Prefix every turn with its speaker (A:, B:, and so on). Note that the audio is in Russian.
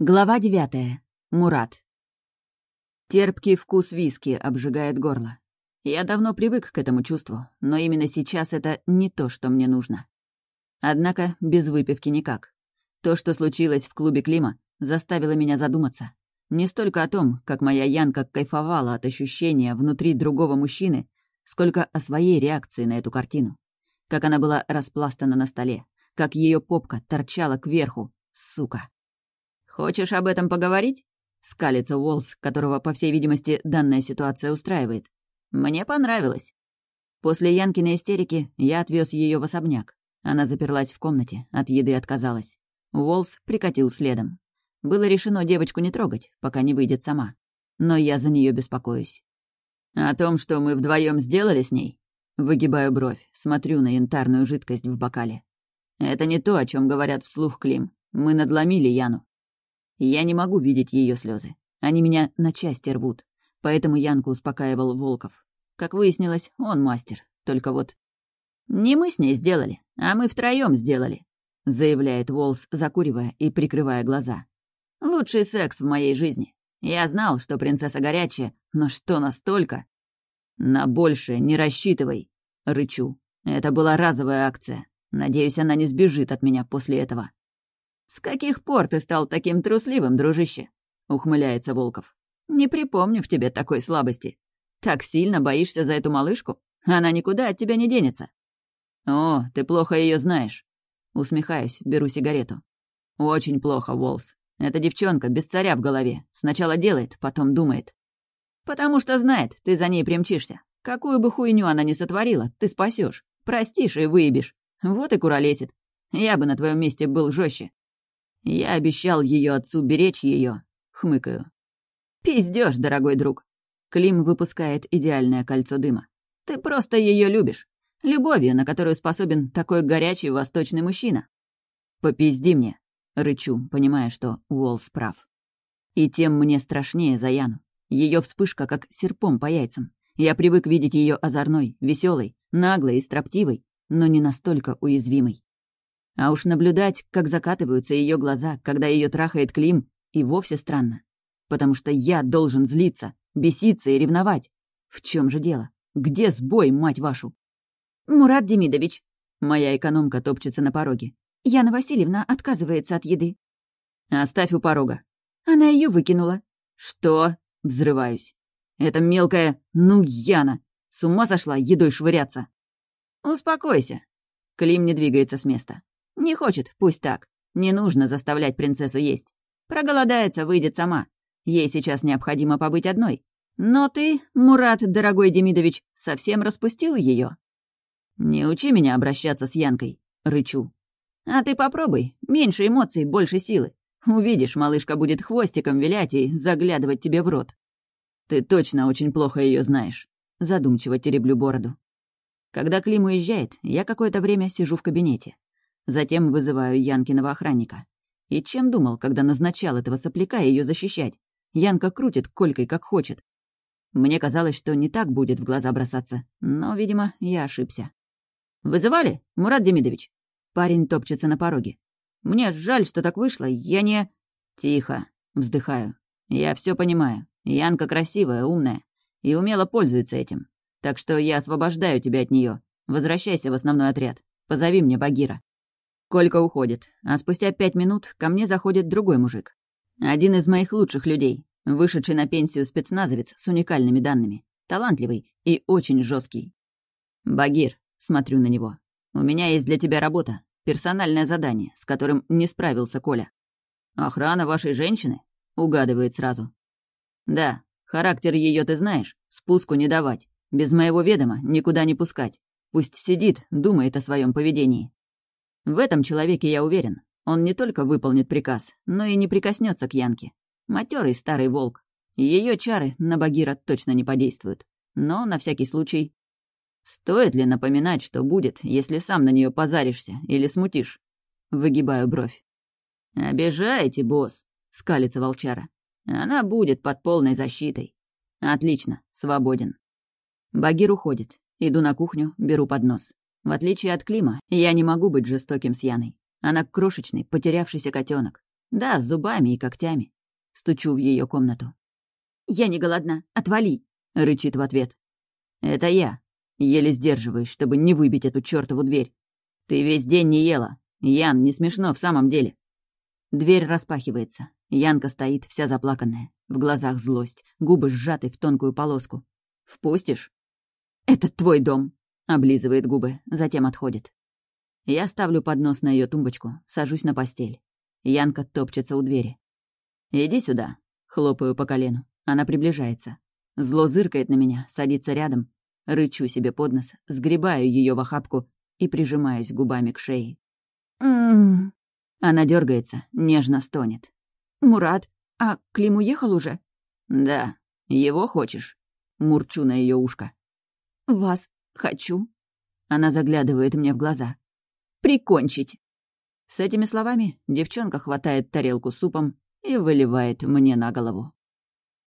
A: Глава 9. Мурат. Терпкий вкус виски обжигает горло. Я давно привык к этому чувству, но именно сейчас это не то, что мне нужно. Однако без выпивки никак. То, что случилось в клубе Клима, заставило меня задуматься. Не столько о том, как моя Янка кайфовала от ощущения внутри другого мужчины, сколько о своей реакции на эту картину. Как она была распластана на столе, как ее попка торчала кверху, сука. «Хочешь об этом поговорить?» — скалится Уолс, которого, по всей видимости, данная ситуация устраивает. «Мне понравилось». После Янкиной истерики я отвез ее в особняк. Она заперлась в комнате, от еды отказалась. Уолс прикатил следом. Было решено девочку не трогать, пока не выйдет сама. Но я за нее беспокоюсь. «О том, что мы вдвоем сделали с ней?» Выгибаю бровь, смотрю на янтарную жидкость в бокале. «Это не то, о чем говорят вслух, Клим. Мы надломили Яну». Я не могу видеть ее слезы. Они меня на части рвут. Поэтому Янку успокаивал Волков. Как выяснилось, он мастер. Только вот... «Не мы с ней сделали, а мы втроем сделали», — заявляет Волс, закуривая и прикрывая глаза. «Лучший секс в моей жизни. Я знал, что принцесса горячая, но что настолько?» «На большее не рассчитывай», — рычу. «Это была разовая акция. Надеюсь, она не сбежит от меня после этого». «С каких пор ты стал таким трусливым, дружище?» — ухмыляется Волков. «Не припомню в тебе такой слабости. Так сильно боишься за эту малышку? Она никуда от тебя не денется». «О, ты плохо ее знаешь». Усмехаюсь, беру сигарету. «Очень плохо, Волс. Эта девчонка без царя в голове. Сначала делает, потом думает». «Потому что знает, ты за ней примчишься. Какую бы хуйню она ни сотворила, ты спасешь, простишь и выебешь. Вот и куролесит. Я бы на твоем месте был жестче. «Я обещал ее отцу беречь ее», — хмыкаю. «Пиздёшь, дорогой друг». Клим выпускает идеальное кольцо дыма. «Ты просто ее любишь. Любовью, на которую способен такой горячий восточный мужчина». «Попизди мне», — рычу, понимая, что Уолс прав. И тем мне страшнее за Яну. Ее вспышка как серпом по яйцам. Я привык видеть ее озорной, веселой, наглой и строптивой, но не настолько уязвимой. А уж наблюдать, как закатываются ее глаза, когда ее трахает Клим, и вовсе странно. Потому что я должен злиться, беситься и ревновать. В чем же дело? Где сбой, мать вашу?
B: «Мурат Демидович!»
A: Моя экономка топчется на пороге.
B: «Яна Васильевна отказывается от еды».
A: «Оставь у порога».
B: «Она ее выкинула».
A: «Что?» — взрываюсь. «Это мелкая... Ну, Яна! С ума сошла едой швыряться!»
B: «Успокойся».
A: Клим не двигается с места.
B: «Не хочет, пусть так. Не нужно заставлять принцессу есть. Проголодается, выйдет сама. Ей сейчас необходимо побыть одной. Но ты, Мурат, дорогой Демидович, совсем распустил ее.
A: «Не учи меня обращаться с Янкой», — рычу.
B: «А ты попробуй. Меньше эмоций, больше силы. Увидишь, малышка будет хвостиком вилять и заглядывать тебе в рот».
A: «Ты точно очень плохо ее знаешь», — задумчиво тереблю бороду. Когда Клим уезжает, я какое-то время сижу в кабинете. Затем вызываю Янкиного охранника. И чем думал, когда назначал этого сопляка ее защищать? Янка крутит Колькой как хочет. Мне казалось, что не так будет в глаза бросаться, но, видимо, я ошибся.
B: «Вызывали, Мурат Демидович?»
A: Парень топчется на пороге.
B: «Мне жаль, что так вышло, я не...»
A: «Тихо», — вздыхаю. «Я все понимаю. Янка красивая, умная и умело пользуется этим. Так что я освобождаю тебя от нее. Возвращайся в основной отряд. Позови мне Багира». Колька уходит, а спустя 5 минут ко мне заходит другой мужик. Один из моих лучших людей, вышедший на пенсию спецназовец с уникальными данными, талантливый и очень жесткий. «Багир», — смотрю на него, — «у меня есть для тебя работа, персональное задание, с которым не справился Коля». «Охрана вашей женщины?» — угадывает сразу. «Да, характер ее ты знаешь, спуску не давать, без моего ведома никуда не пускать. Пусть сидит, думает о своем поведении». В этом человеке я уверен. Он не только выполнит приказ, но и не прикоснется к Янке. Матерый старый волк. Ее чары на Багира точно не подействуют. Но на всякий случай... Стоит ли напоминать, что будет, если сам на нее позаришься или смутишь? Выгибаю бровь. «Обижаете, босс», — скалится волчара. «Она будет под полной защитой». «Отлично, свободен». Багир уходит. Иду на кухню, беру поднос. В отличие от Клима, я не могу быть жестоким с Яной. Она крошечный, потерявшийся котенок. Да, с зубами и когтями. Стучу в ее комнату.
B: «Я не голодна, отвали!»
A: — рычит в ответ. «Это я. Еле сдерживаюсь, чтобы не выбить эту чёртову дверь. Ты весь день не ела. Ян, не смешно в самом деле». Дверь распахивается. Янка стоит, вся заплаканная. В глазах злость, губы сжаты в тонкую полоску. «Впустишь?»
B: «Это твой дом!»
A: — облизывает губы, затем отходит. Я ставлю поднос на ее тумбочку, сажусь на постель. Янка топчется у двери. «Иди сюда», — хлопаю по колену. Она приближается. Зло зыркает на меня, садится рядом. Рычу себе под нос, сгребаю ее в охапку и прижимаюсь губами к шее.
B: «М-м-м».
A: Она дергается, нежно стонет.
B: «Мурат, а Клим уехал уже?»
A: «Да. Его хочешь?» Мурчу на ее ушко.
B: «Вас хочу».
A: Она заглядывает мне в глаза.
B: «Прикончить!»
A: С этими словами девчонка хватает тарелку с супом и выливает мне на голову.